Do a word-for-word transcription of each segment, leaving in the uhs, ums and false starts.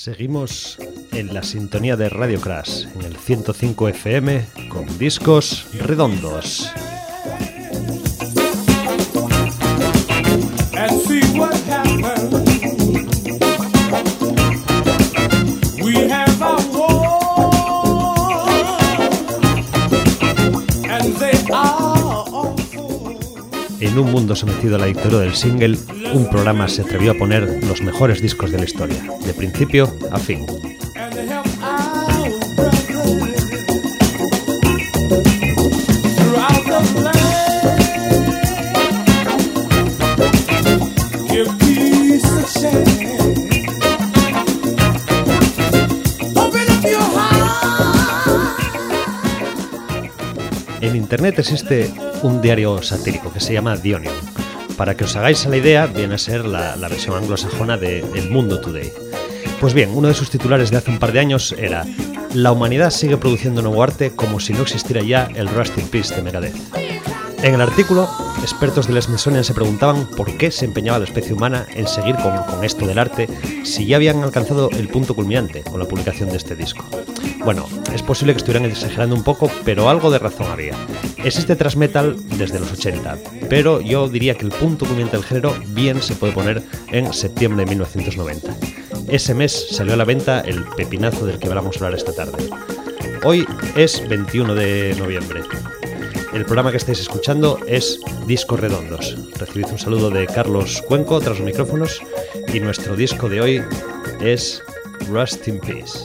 Seguimos en la sintonía de Radio Crash, en el ciento cinco F M, con discos redondos. En un mundo sometido a la dictadura del single, un programa se atrevió a poner los mejores discos de la historia, de principio a fin. En Internet existe un diario satírico que se llama The Onion. Para que os hagáis a la idea, viene a ser la, la versión anglosajona de El Mundo Today. Pues bien, uno de sus titulares de hace un par de años era: la humanidad sigue produciendo nuevo arte como si no existiera ya el Rust in Peace de Megadeth. En el artículo, expertos del Smithsonian se preguntaban por qué se empeñaba la especie humana en seguir con, con esto del arte si ya habían alcanzado el punto culminante con la publicación de este disco. Bueno, es posible que estuvieran exagerando un poco, pero algo de razón había. Existe thrash metal desde los ochenta, pero yo diría que el punto culminante del género bien se puede poner en septiembre de mil novecientos noventa. Ese mes salió a la venta el pepinazo del que vamos a hablar esta tarde. Hoy es veintiuno de noviembre. El programa que estáis escuchando es Discos Redondos. Recibid un saludo de Carlos Cuenco tras los micrófonos y nuestro disco de hoy es Rust in Peace.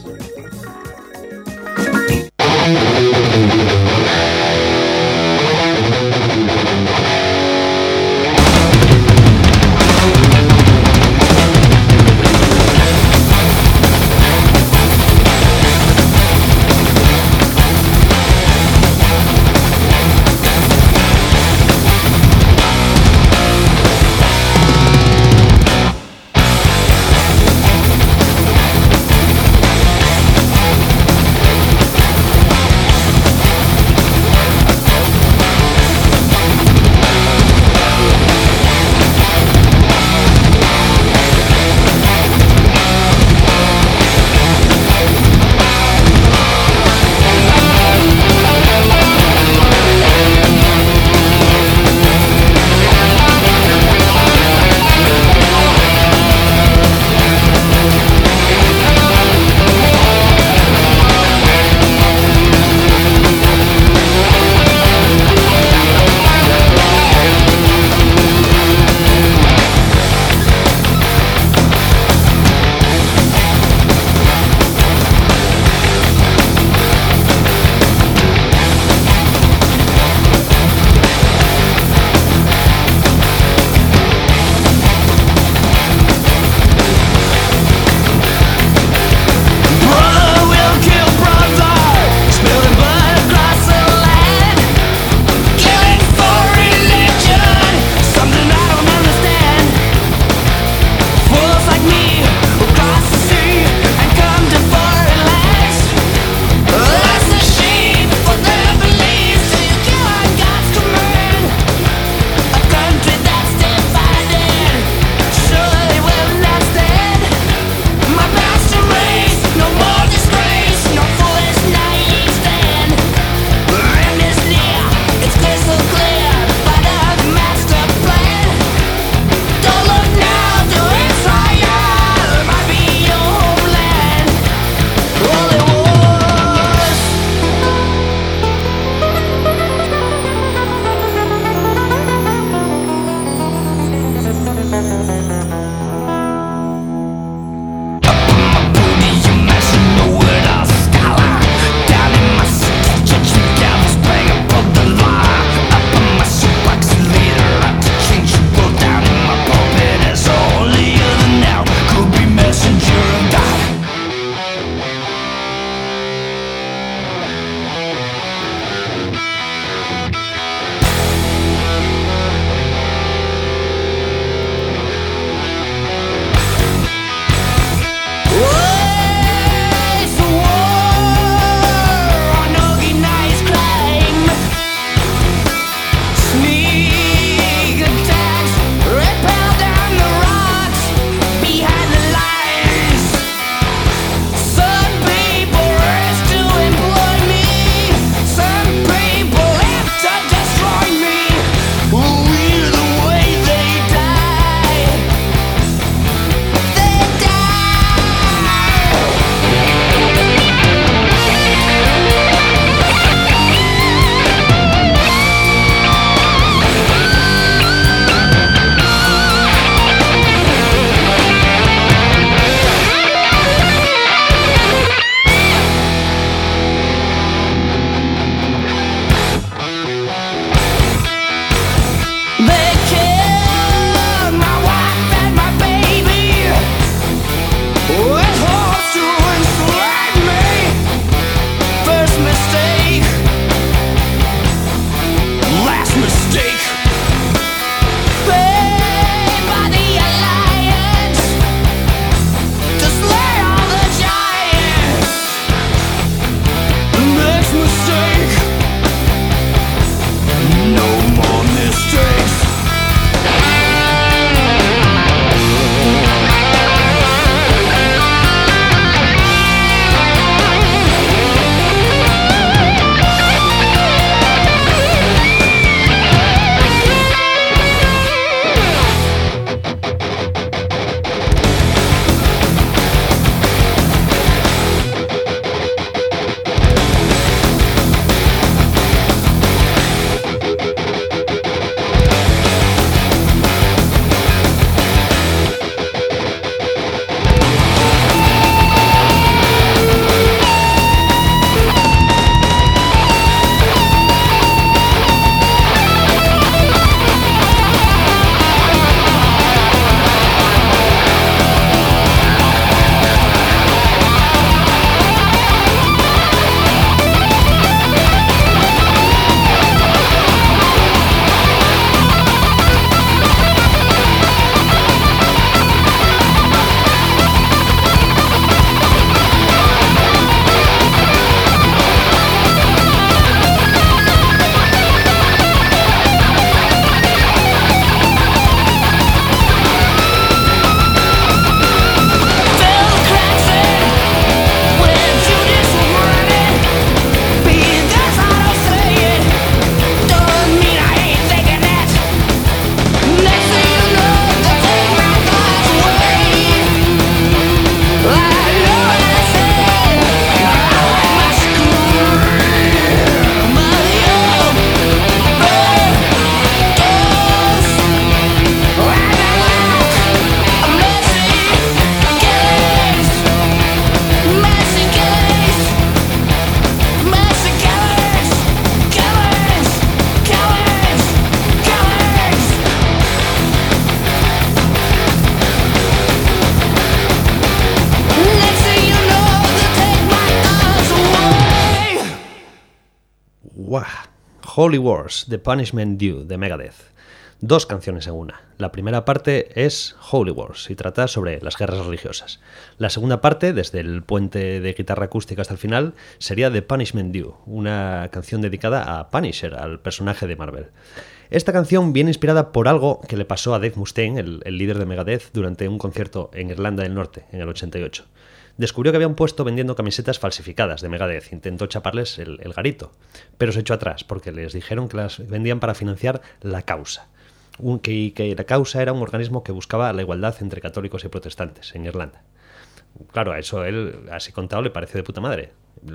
¡Guau! Holy Wars, The Punishment Due, de Megadeth. Dos canciones en una. La primera parte es Holy Wars y trata sobre las guerras religiosas. La segunda parte, desde el puente de guitarra acústica hasta el final, sería The Punishment Due, una canción dedicada a Punisher, al personaje de Marvel. Esta canción viene inspirada por algo que le pasó a Dave Mustaine, el, el líder de Megadeth, durante un concierto en Irlanda del Norte, en el ochenta y ocho. Descubrió que habían puesto vendiendo camisetas falsificadas de Megadeth. Intentó chaparles el, el garito, pero se echó atrás porque les dijeron que las vendían para financiar la causa. Un, que, que la causa era un organismo que buscaba la igualdad entre católicos y protestantes en Irlanda. Claro, a eso él, así contado, le pareció de puta madre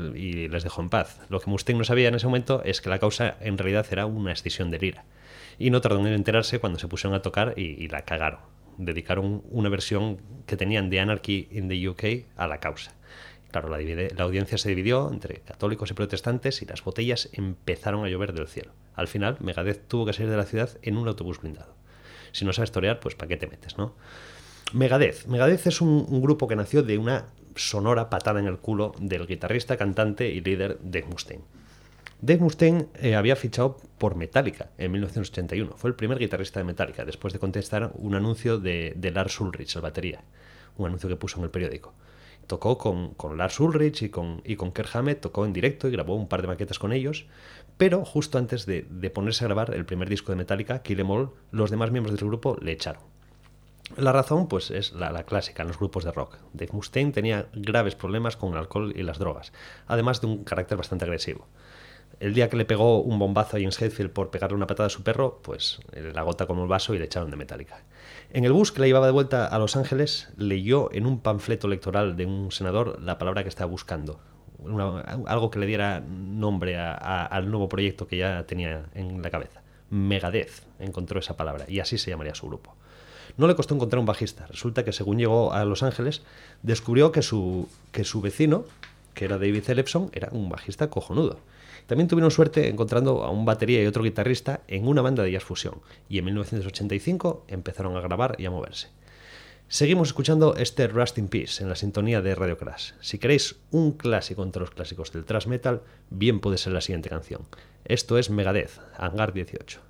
y les dejó en paz. Lo que Mustaine no sabía en ese momento es que la causa en realidad era una escisión de lira. Y no tardó en enterarse cuando se pusieron a tocar y, y la cagaron. Dedicaron una versión que tenían de Anarchy in the U K a la causa. Claro, la, divide, la audiencia se dividió entre católicos y protestantes y las botellas empezaron a llover del cielo. Al final, Megadeth tuvo que salir de la ciudad en un autobús blindado. Si no sabes torear, pues ¿para qué te metes, no? Megadeth. Megadeth es un, un grupo que nació de una sonora patada en el culo del guitarrista, cantante y líder Dave Mustaine. Dave Mustaine eh, había fichado por Metallica en mil novecientos ochenta y uno. Fue el primer guitarrista de Metallica, después de contestar un anuncio de, de Lars Ulrich, el batería. Un anuncio que puso en el periódico. Tocó con, con Lars Ulrich y con, y con Kirk Hammett, tocó en directo y grabó un par de maquetas con ellos, pero justo antes de, de ponerse a grabar el primer disco de Metallica, Kill 'Em All, los demás miembros del grupo le echaron. La razón, pues, es la, la clásica en los grupos de rock. Dave Mustaine tenía graves problemas con el alcohol y las drogas, además de un carácter bastante agresivo. El día que le pegó un bombazo a James Hetfield por pegarle una patada a su perro, pues la gota como el vaso y le echaron de Metallica. En el bus que le llevaba de vuelta a Los Ángeles, leyó en un panfleto electoral de un senador la palabra que estaba buscando. Una, algo que le diera nombre a, a, al nuevo proyecto que ya tenía en la cabeza. Megadeth encontró esa palabra y así se llamaría su grupo. No le costó encontrar un bajista. Resulta que según llegó a Los Ángeles, descubrió que su, que su vecino, que era David Ellefson, era un bajista cojonudo. También tuvieron suerte encontrando a un batería y otro guitarrista en una banda de jazz fusión, y en mil novecientos ochenta y cinco empezaron a grabar y a moverse. Seguimos escuchando este Rust in Peace en la sintonía de Radio Crash. Si queréis un clásico entre los clásicos del thrash metal, bien puede ser la siguiente canción. Esto es Megadeth, Hangar dieciocho.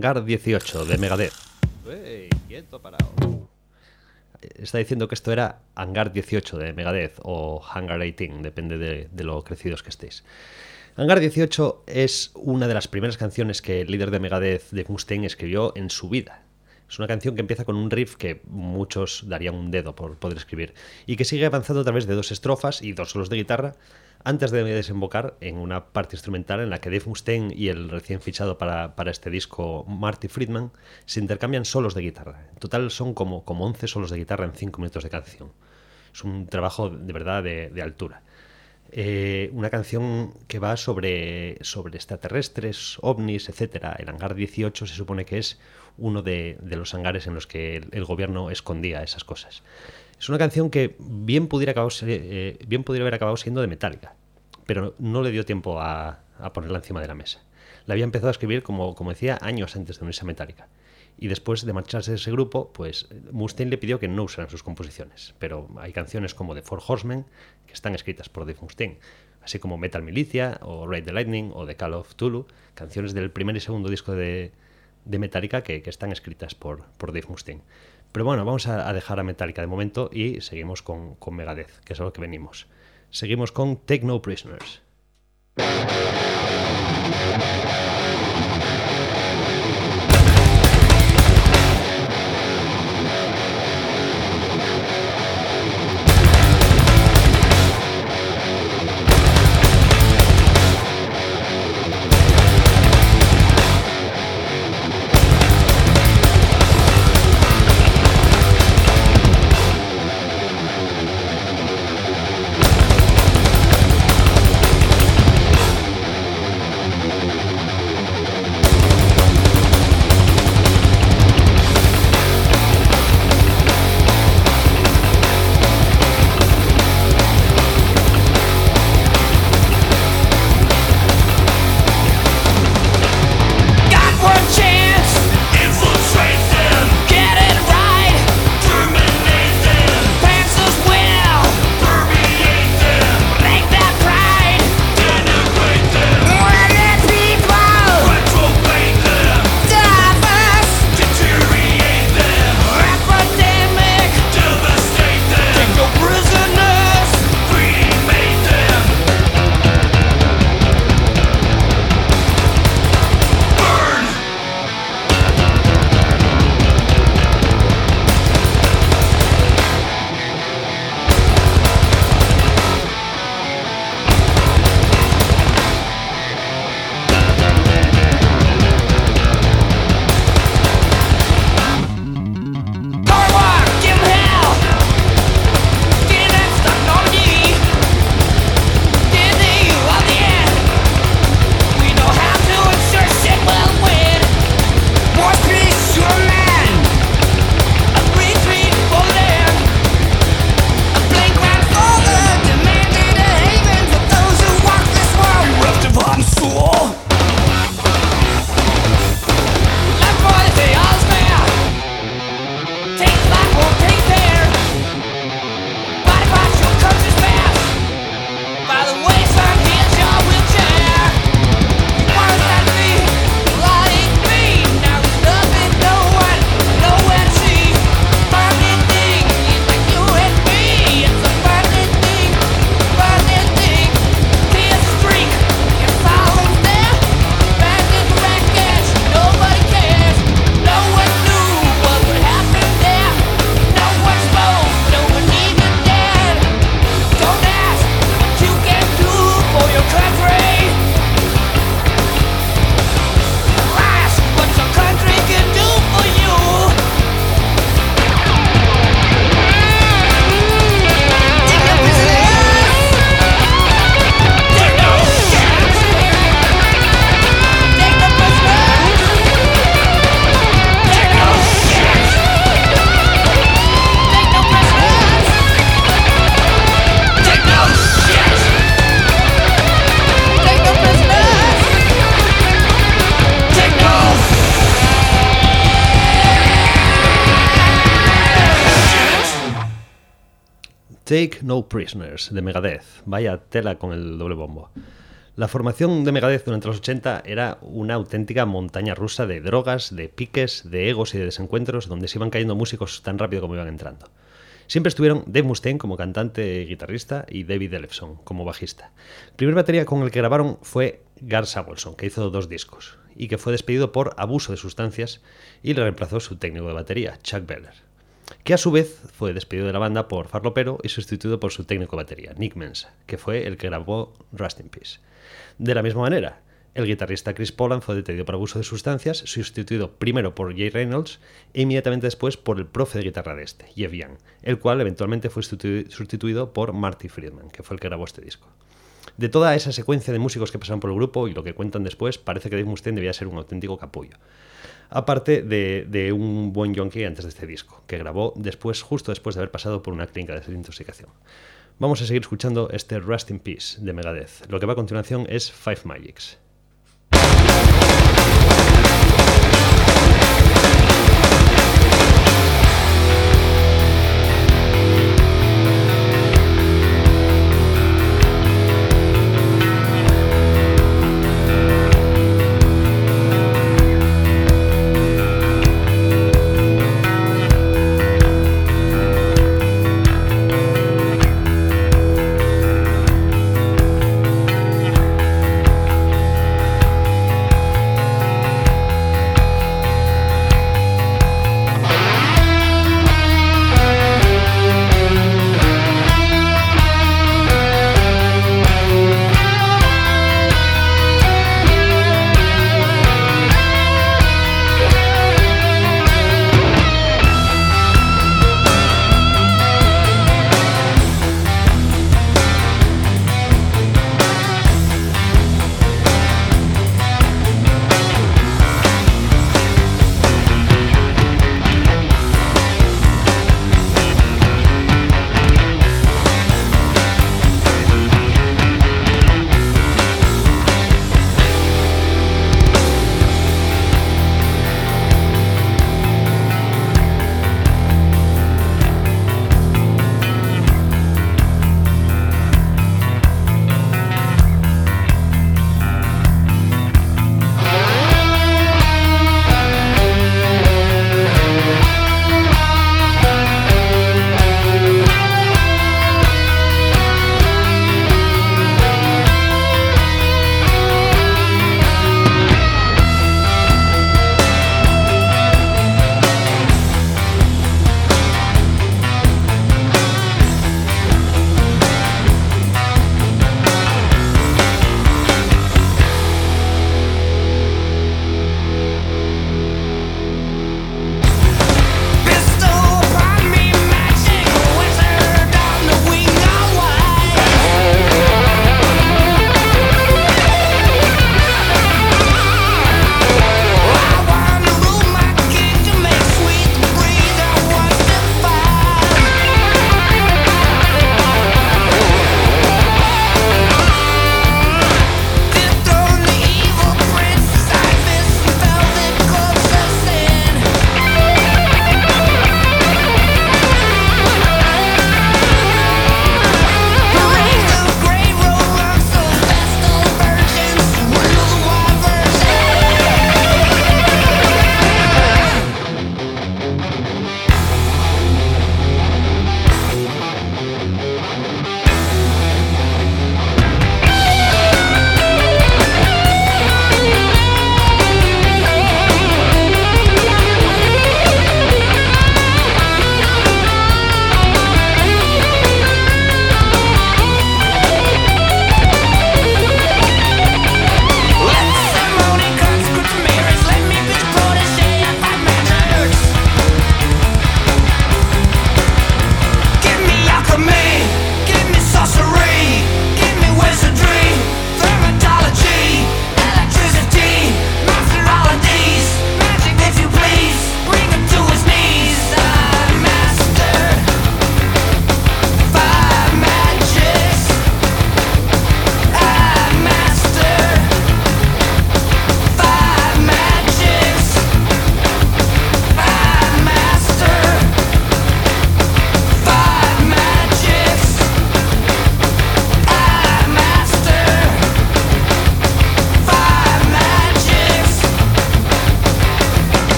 Hangar dieciocho de Megadeth. ¡Ey, quieto, parado! Está diciendo que esto era Hangar dieciocho de Megadeth o Hangar dieciocho, depende de, de lo crecidos que estéis. Hangar dieciocho es una de las primeras canciones que el líder de Megadeth, Dave Mustaine, escribió en su vida. Es una canción que empieza con un riff que muchos darían un dedo por poder escribir y que sigue avanzando a través de dos estrofas y dos solos de guitarra antes de desembocar en una parte instrumental en la que Dave Mustaine y el recién fichado para, para este disco Marty Friedman se intercambian solos de guitarra. En total son como, como once solos de guitarra en cinco minutos de canción. Es un trabajo de verdad de, de altura. Eh, una canción que va sobre, sobre extraterrestres, ovnis, etcétera. El Hangar dieciocho se supone que es uno de, de los hangares en los que el, el gobierno escondía esas cosas. Es una canción que bien pudiera, acabar, eh, bien pudiera haber acabado siendo de Metallica, pero no le dio tiempo a, a ponerla encima de la mesa. La había empezado a escribir, como, como decía, años antes de unirse a Metallica. Y después de marcharse de ese grupo, pues Mustaine le pidió que no usaran sus composiciones. Pero hay canciones como The Four Horsemen que están escritas por Dave Mustaine, así como Metal Militia o Ride the Lightning o The Call of Cthulhu, canciones del primer y segundo disco de, de Metallica que, que están escritas por, por Dave Mustaine. Pero bueno, vamos a, a dejar a Metallica de momento y seguimos con, con Megadeth, que es a lo que venimos. Seguimos con Take No Prisoners. Take No Prisoners de Megadeth. Vaya tela con el doble bombo. La formación de Megadeth durante los ochenta era una auténtica montaña rusa de drogas, de piques, de egos y de desencuentros donde se iban cayendo músicos tan rápido como iban entrando. Siempre estuvieron Dave Mustaine como cantante y guitarrista y David Ellefson como bajista. El primer batería con el que grabaron fue Gar Samuelson, que hizo dos discos y que fue despedido por abuso de sustancias y le reemplazó su técnico de batería, Chuck Beller, que a su vez fue despedido de la banda por farlopero y sustituido por su técnico de batería, Nick Menza, que fue el que grabó Rust in Peace. De la misma manera, el guitarrista Chris Poland fue detenido por abuso de sustancias, sustituido primero por Jay Reynolds e inmediatamente después por el profe de guitarra de este, Jeff Young, el cual eventualmente fue sustituido por Marty Friedman, que fue el que grabó este disco. De toda esa secuencia de músicos que pasaron por el grupo y lo que cuentan después, parece que Dave Mustaine debía ser un auténtico capullo. Aparte de, de un buen yonki antes de este disco, que grabó después, justo después de haber pasado por una clínica de desintoxicación. Vamos a seguir escuchando este Rust in Peace de Megadeth. Lo que va a continuación es Five Magics.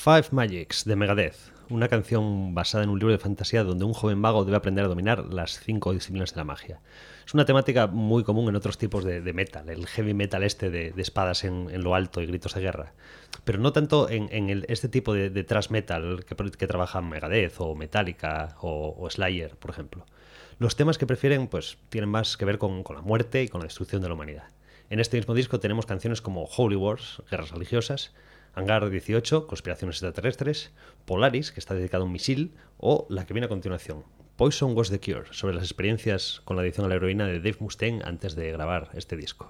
Five Magics de Megadeth, una canción basada en un libro de fantasía donde un joven mago debe aprender a dominar las cinco disciplinas de la magia. Es una temática muy común en otros tipos de, de metal, el heavy metal este de, de espadas en, en lo alto y gritos de guerra, pero no tanto en, en el, este tipo de, de thrash metal que, que trabajan Megadeth o Metallica o, o Slayer, por ejemplo. Los temas que prefieren pues tienen más que ver con, con la muerte y con la destrucción de la humanidad. En este mismo disco tenemos canciones como Holy Wars, guerras religiosas, Hangar dieciocho, conspiraciones extraterrestres, Polaris, que está dedicado a un misil, o la que viene a continuación, Poison Was the Cure, sobre las experiencias con la adicción a la heroína de Dave Mustaine antes de grabar este disco.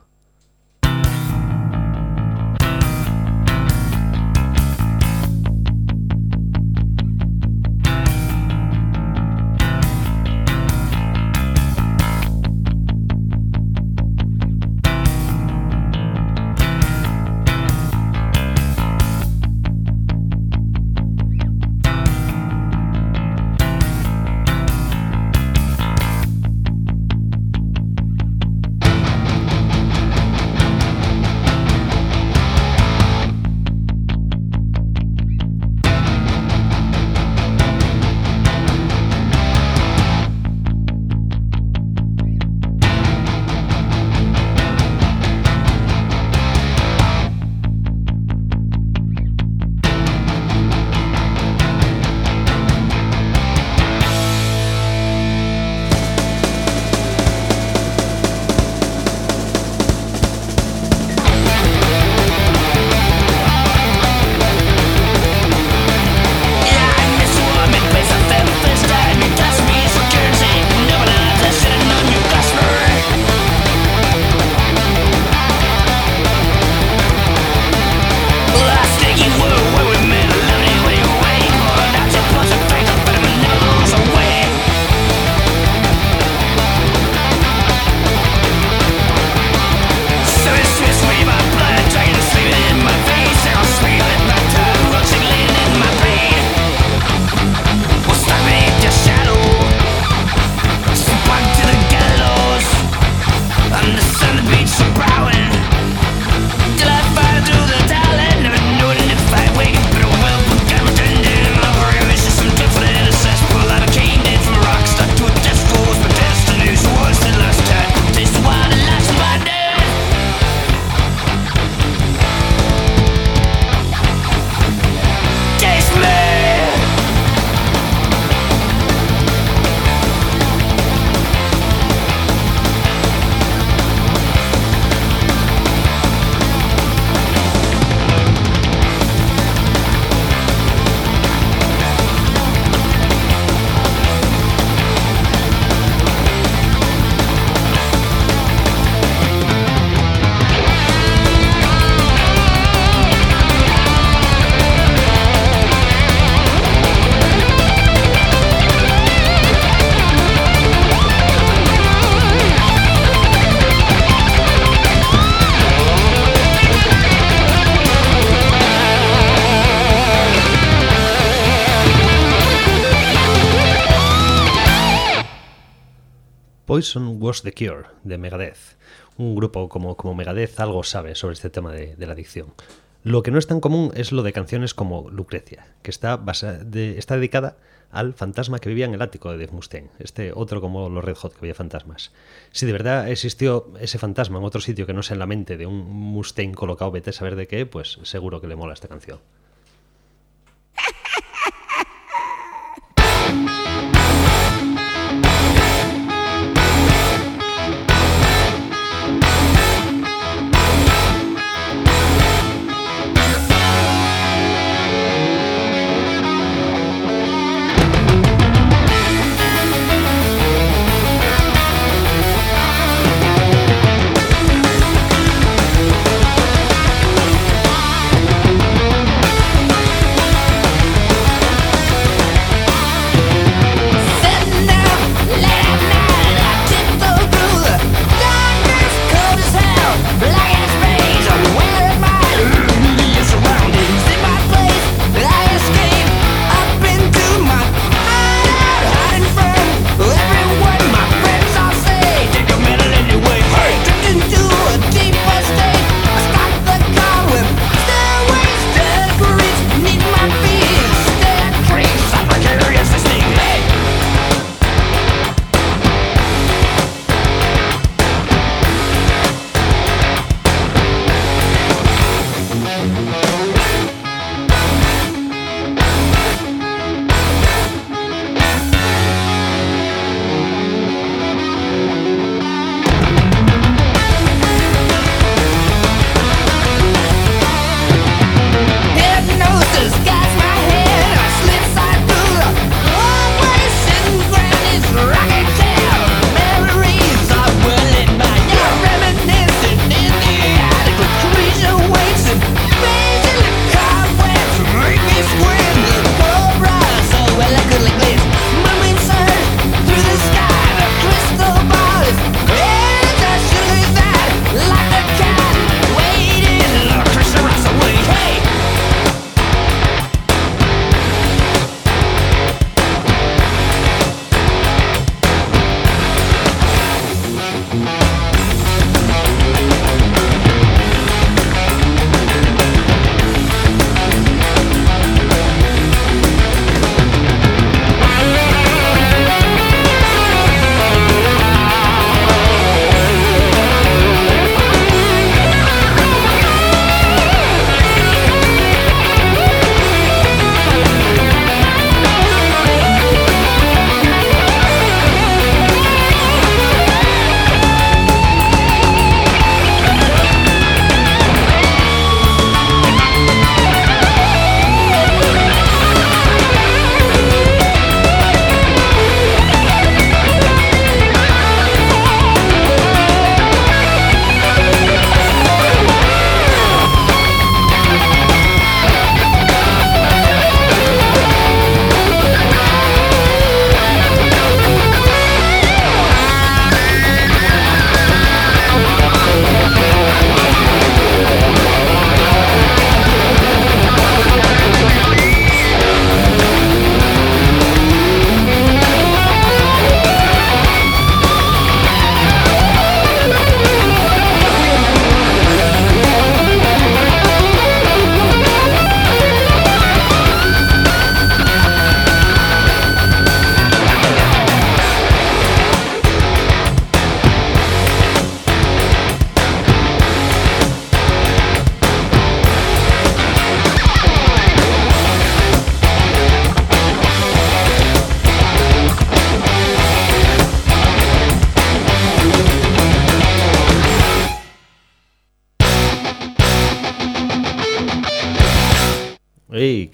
Poison Was the Cure, de Megadeth. Un grupo como, como Megadeth algo sabe sobre este tema de, de la adicción. Lo que no es tan común es lo de canciones como Lucrecia, que está, basa de, está dedicada al fantasma que vivía en el ático de Dave Mustaine, este otro como los Red Hot que veía fantasmas. Si de verdad existió ese fantasma en otro sitio que no sea en la mente de un Mustaine colocado vete a saber de qué, pues seguro que le mola esta canción.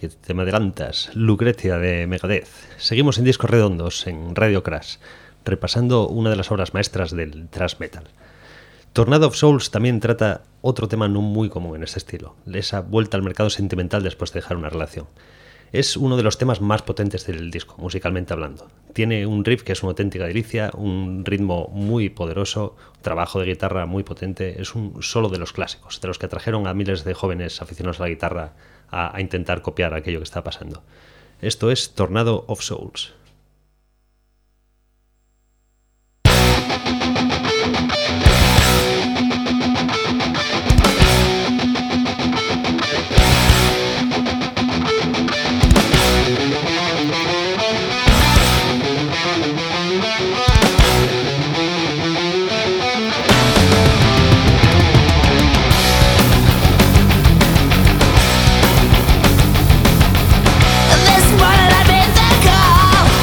que te me adelantas, Lucrecia de Megadeth. Seguimos en Discos Redondos, en Radio Crash, repasando una de las obras maestras del thrash metal. Tornado of Souls también trata otro tema no muy común en este estilo, esa vuelta al mercado sentimental después de dejar una relación. Es uno de los temas más potentes del disco, musicalmente hablando. Tiene un riff que es una auténtica delicia, un ritmo muy poderoso, un trabajo de guitarra muy potente. Es un solo de los clásicos, de los que atrajeron a miles de jóvenes aficionados a la guitarra a, a intentar copiar aquello que está pasando. Esto es Tornado of Souls. This morning I've been the call.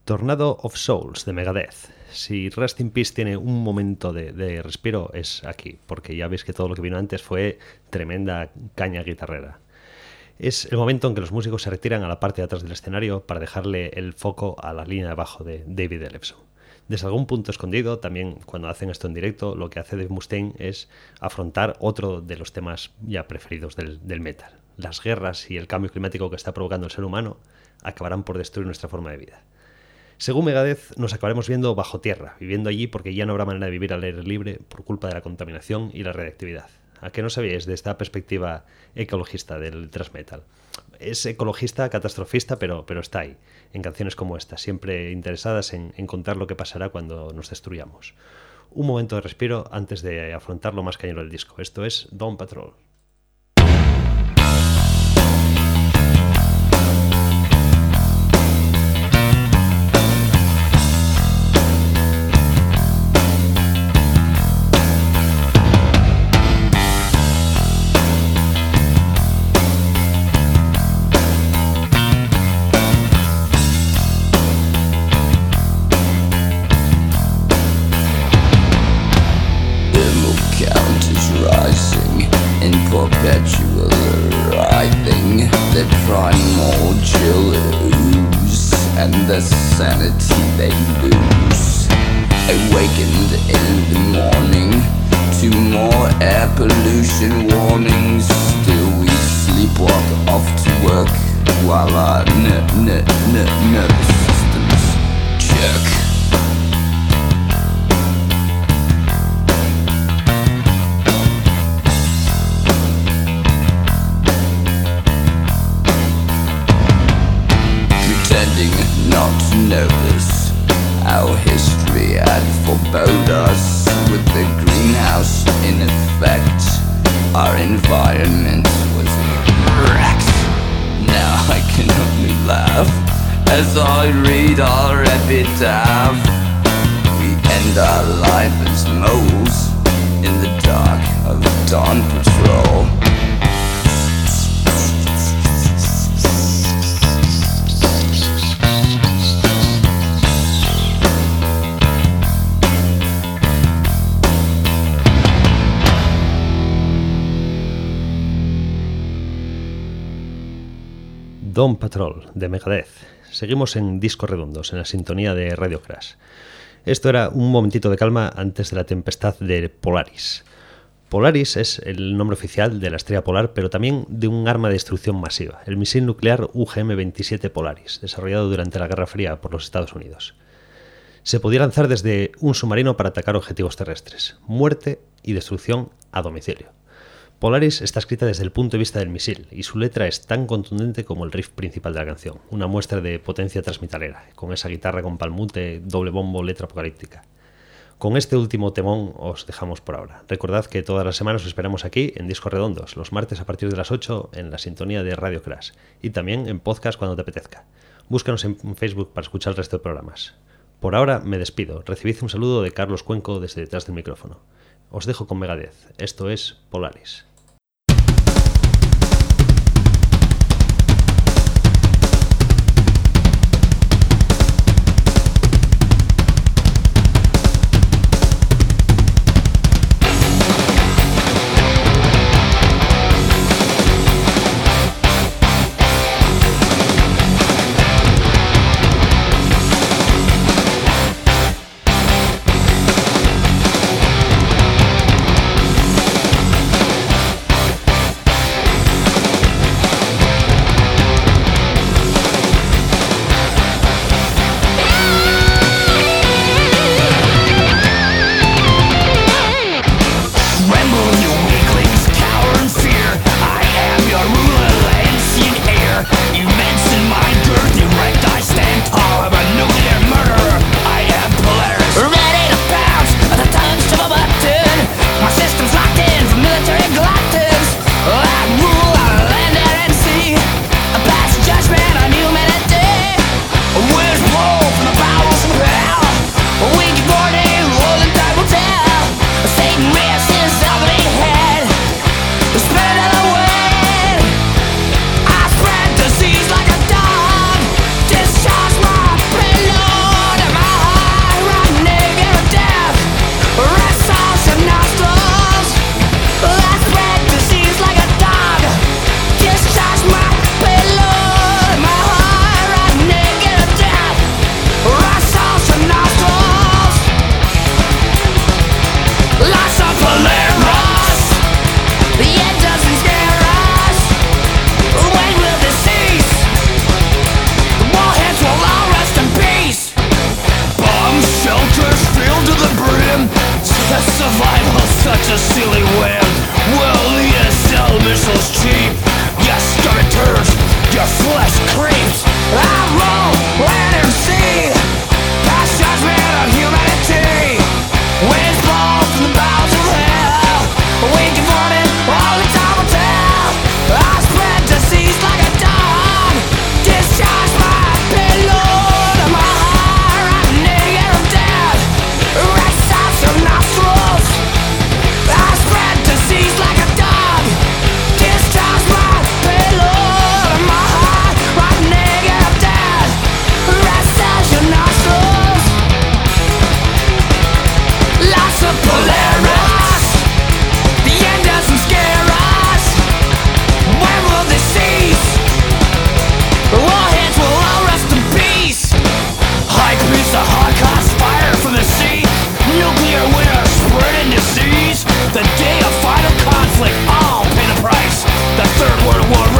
Tornado of Souls de Megadeth. Si Rust in Peace tiene un momento de, de respiro es aquí, porque ya veis que todo lo que vino antes fue tremenda caña guitarrera. Es el momento en que los músicos se retiran a la parte de atrás del escenario para dejarle el foco a la línea de abajo de David Ellefson. Desde algún punto escondido, también cuando hacen esto en directo, lo que hace Dave Mustaine es afrontar otro de los temas ya preferidos del, del metal. Las guerras y el cambio climático que está provocando el ser humano acabarán por destruir nuestra forma de vida. Según Megadeth, nos acabaremos viendo bajo tierra, viviendo allí porque ya no habrá manera de vivir al aire libre por culpa de la contaminación y la radiactividad. ¿A qué no sabíais de esta perspectiva ecologista del thrash metal? Es ecologista, catastrofista, pero, pero está ahí, en canciones como esta, siempre interesadas en, en contar lo que pasará cuando nos destruyamos. Un momento de respiro antes de afrontar lo más cañero del disco. Esto es Dawn Patrol. The sanity they lose. Awakened in the morning to more air pollution warnings. Still we sleepwalk off to work while our n- n- n- nervous systems jerk. Not to notice our history had forebode us with the greenhouse in effect. Our environment was wrecked. Now I can only laugh as I read our epitaph. We end our life as moles in the dark of dawn patrol. Dawn Patrol de Megadeth. Seguimos en Discos Redondos, en la sintonía de Radio Crash. Esto era un momentito de calma antes de la tempestad de Polaris. Polaris es el nombre oficial de la estrella polar, pero también de un arma de destrucción masiva, el misil nuclear U G M veintisiete Polaris, desarrollado durante la Guerra Fría por los Estados Unidos. Se podía lanzar desde un submarino para atacar objetivos terrestres. Muerte y destrucción a domicilio. Polaris está escrita desde el punto de vista del misil y su letra es tan contundente como el riff principal de la canción, una muestra de potencia transmetalera, con esa guitarra con palmute, doble bombo, letra apocalíptica. Con este último temón os dejamos por ahora. Recordad que todas las semanas os esperamos aquí en Discos Redondos, los martes a partir de las ocho en la sintonía de Radio Crash y también en podcast cuando te apetezca. Búscanos en Facebook para escuchar el resto de programas. Por ahora me despido. Recibid un saludo de Carlos Cuenco desde detrás del micrófono. Os dejo con Megadeth. Esto es Polaris. World War